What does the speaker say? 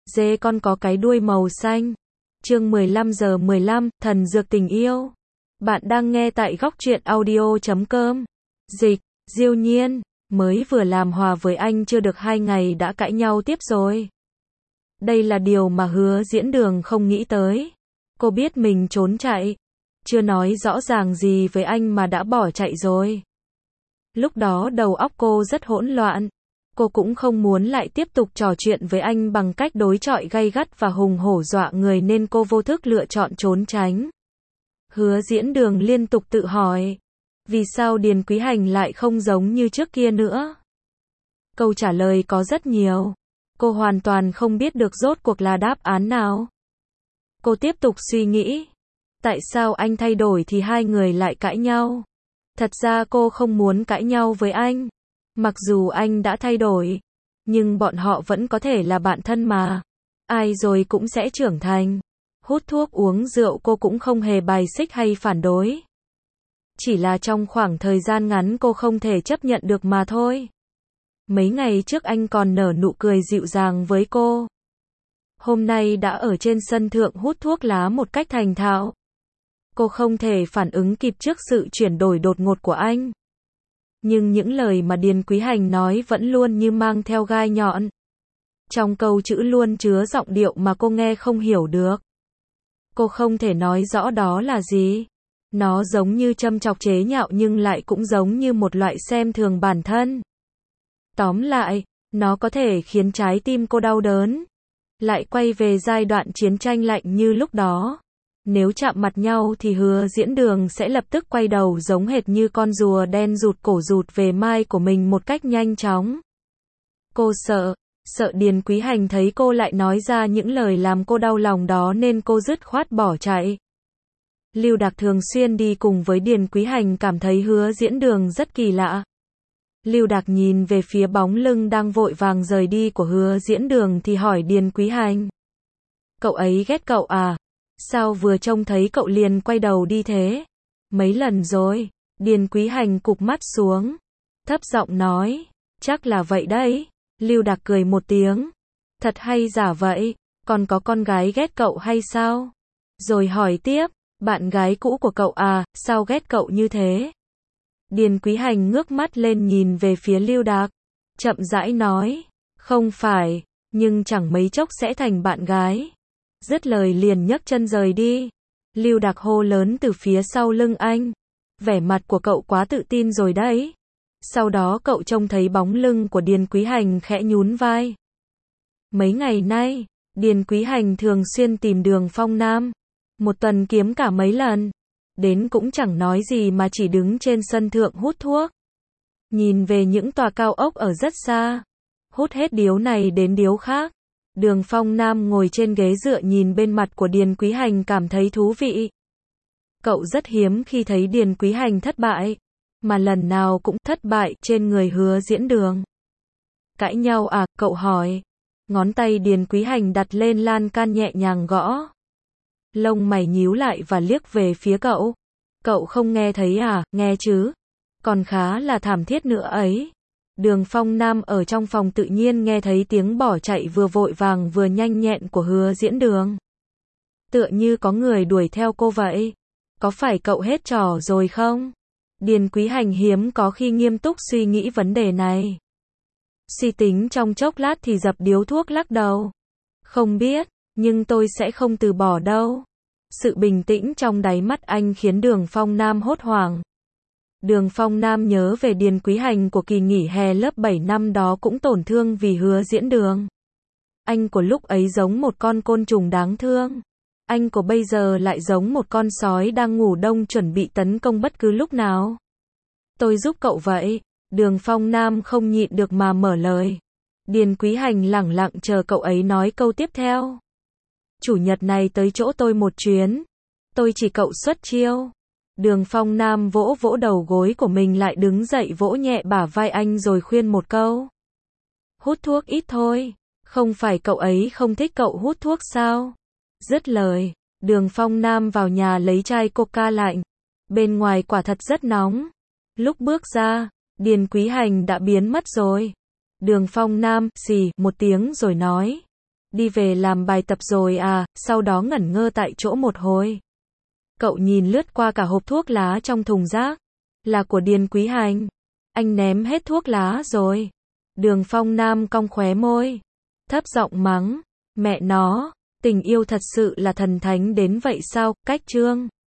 Dê con có cái đuôi màu xanh. Chương 15:15, thần dược tình yêu. Bạn đang nghe tại góc truyện audio.com. Dịch, Diêu Nhiên, mới vừa làm hòa với anh chưa được 2 ngày đã cãi nhau tiếp rồi. Đây là điều mà Hứa Diễn Đường không nghĩ tới. Cô biết mình trốn chạy, chưa nói rõ ràng gì với anh mà đã bỏ chạy rồi. Lúc đó đầu óc cô rất hỗn loạn. Cô cũng không muốn lại tiếp tục trò chuyện với anh bằng cách đối chọi gay gắt và hùng hổ dọa người nên cô vô thức lựa chọn trốn tránh. Hứa Diễn Đường liên tục tự hỏi, vì sao Điền Quý Hành lại không giống như trước kia nữa? Câu trả lời có rất nhiều. Cô hoàn toàn không biết được rốt cuộc là đáp án nào. Cô tiếp tục suy nghĩ, tại sao anh thay đổi thì hai người lại cãi nhau? Thật ra cô không muốn cãi nhau với anh. Mặc dù anh đã thay đổi, nhưng bọn họ vẫn có thể là bạn thân mà. Ai rồi cũng sẽ trưởng thành. Hút thuốc uống rượu cô cũng không hề bài xích hay phản đối. Chỉ là trong khoảng thời gian ngắn cô không thể chấp nhận được mà thôi. Mấy ngày trước anh còn nở nụ cười dịu dàng với cô. Hôm nay đã ở trên sân thượng hút thuốc lá một cách thành thạo. Cô không thể phản ứng kịp trước sự chuyển đổi đột ngột của anh. Nhưng những lời mà Điền Quý Hành nói vẫn luôn như mang theo gai nhọn. Trong câu chữ luôn chứa giọng điệu mà cô nghe không hiểu được. Cô không thể nói rõ đó là gì. Nó giống như châm chọc chế nhạo nhưng lại cũng giống như một loại xem thường bản thân. Tóm lại, nó có thể khiến trái tim cô đau đớn. Lại quay về giai đoạn chiến tranh lạnh như lúc đó. Nếu chạm mặt nhau thì Hứa Diễn Đường sẽ lập tức quay đầu giống hệt như con rùa đen rụt cổ rụt về mai của mình một cách nhanh chóng. Cô sợ Điền Quý Hành thấy cô lại nói ra những lời làm cô đau lòng đó nên cô dứt khoát bỏ chạy. Lưu Đạc thường xuyên đi cùng với Điền Quý Hành cảm thấy Hứa Diễn Đường rất kỳ lạ. Lưu Đạc nhìn về phía bóng lưng đang vội vàng rời đi của Hứa Diễn Đường thì hỏi Điền Quý Hành. Cậu ấy ghét cậu à? Sao vừa trông thấy cậu liền quay đầu đi thế? Mấy lần rồi. Điền Quý Hành cụp mắt xuống, thấp giọng nói, chắc là vậy đấy. Lưu Đạc cười một tiếng. Thật hay giả vậy? Còn có con gái ghét cậu hay sao? Rồi hỏi tiếp, bạn gái cũ của cậu à, sao ghét cậu như thế? Điền Quý Hành ngước mắt lên nhìn về phía Lưu Đạc, chậm rãi nói, không phải, nhưng chẳng mấy chốc sẽ thành bạn gái. Dứt lời liền nhấc chân rời đi. Lưu Đạc hô lớn từ phía sau lưng anh. Vẻ mặt của cậu quá tự tin rồi đấy. Sau đó cậu trông thấy bóng lưng của Điền Quý Hành khẽ nhún vai. Mấy ngày nay, Điền Quý Hành thường xuyên tìm Đường Phong Nam. Một tuần kiếm cả mấy lần. Đến cũng chẳng nói gì mà chỉ đứng trên sân thượng hút thuốc. Nhìn về những tòa cao ốc ở rất xa. Hút hết điếu này đến điếu khác. Đường Phong Nam ngồi trên ghế dựa nhìn bên mặt của Điền Quý Hành cảm thấy thú vị. Cậu rất hiếm khi thấy Điền Quý Hành thất bại, mà lần nào cũng thất bại trên người Hứa Diễn Đường. Cãi nhau à, cậu hỏi. Ngón tay Điền Quý Hành đặt lên lan can nhẹ nhàng gõ. Lông mày nhíu lại và liếc về phía cậu. Cậu không nghe thấy à? Nghe chứ. Còn khá là thảm thiết nữa ấy. Đường Phong Nam ở trong phòng tự nhiên nghe thấy tiếng bỏ chạy vừa vội vàng vừa nhanh nhẹn của Hứa Diễn Đường. Tựa như có người đuổi theo cô vậy. Có phải cậu hết trò rồi không? Điền Quý Hành hiếm có khi nghiêm túc suy nghĩ vấn đề này. Suy tính trong chốc lát thì dập điếu thuốc lắc đầu. Không biết, nhưng tôi sẽ không từ bỏ đâu. Sự bình tĩnh trong đáy mắt anh khiến Đường Phong Nam hốt hoảng. Đường Phong Nam nhớ về Điền Quý Hành của kỳ nghỉ hè lớp 7 năm đó cũng tổn thương vì Hứa Diễn Đường. Anh của lúc ấy giống một con côn trùng đáng thương. Anh của bây giờ lại giống một con sói đang ngủ đông chuẩn bị tấn công bất cứ lúc nào. Tôi giúp cậu vậy. Đường Phong Nam không nhịn được mà mở lời. Điền Quý Hành lẳng lặng chờ cậu ấy nói câu tiếp theo. Chủ nhật này tới chỗ tôi một chuyến. Tôi chỉ cậu xuất chiêu. Đường Phong Nam vỗ vỗ đầu gối của mình lại đứng dậy vỗ nhẹ bả vai anh rồi khuyên một câu. Hút thuốc ít thôi. Không phải cậu ấy không thích cậu hút thuốc sao? Dứt lời, Đường Phong Nam vào nhà lấy chai coca lạnh. Bên ngoài quả thật rất nóng. Lúc bước ra, Điền Quý Hành đã biến mất rồi. Đường Phong Nam xì một tiếng rồi nói. đi về làm bài tập rồi à, sau đó ngẩn ngơ tại chỗ một hồi. Cậu nhìn lướt qua cả hộp thuốc lá trong thùng rác. Là của Điền Quý Hành. Anh ném hết thuốc lá rồi. Đường Phong Nam cong khóe môi. Thấp giọng mắng. Mẹ nó, tình yêu thật sự là thần thánh đến vậy sao, Cách Trương.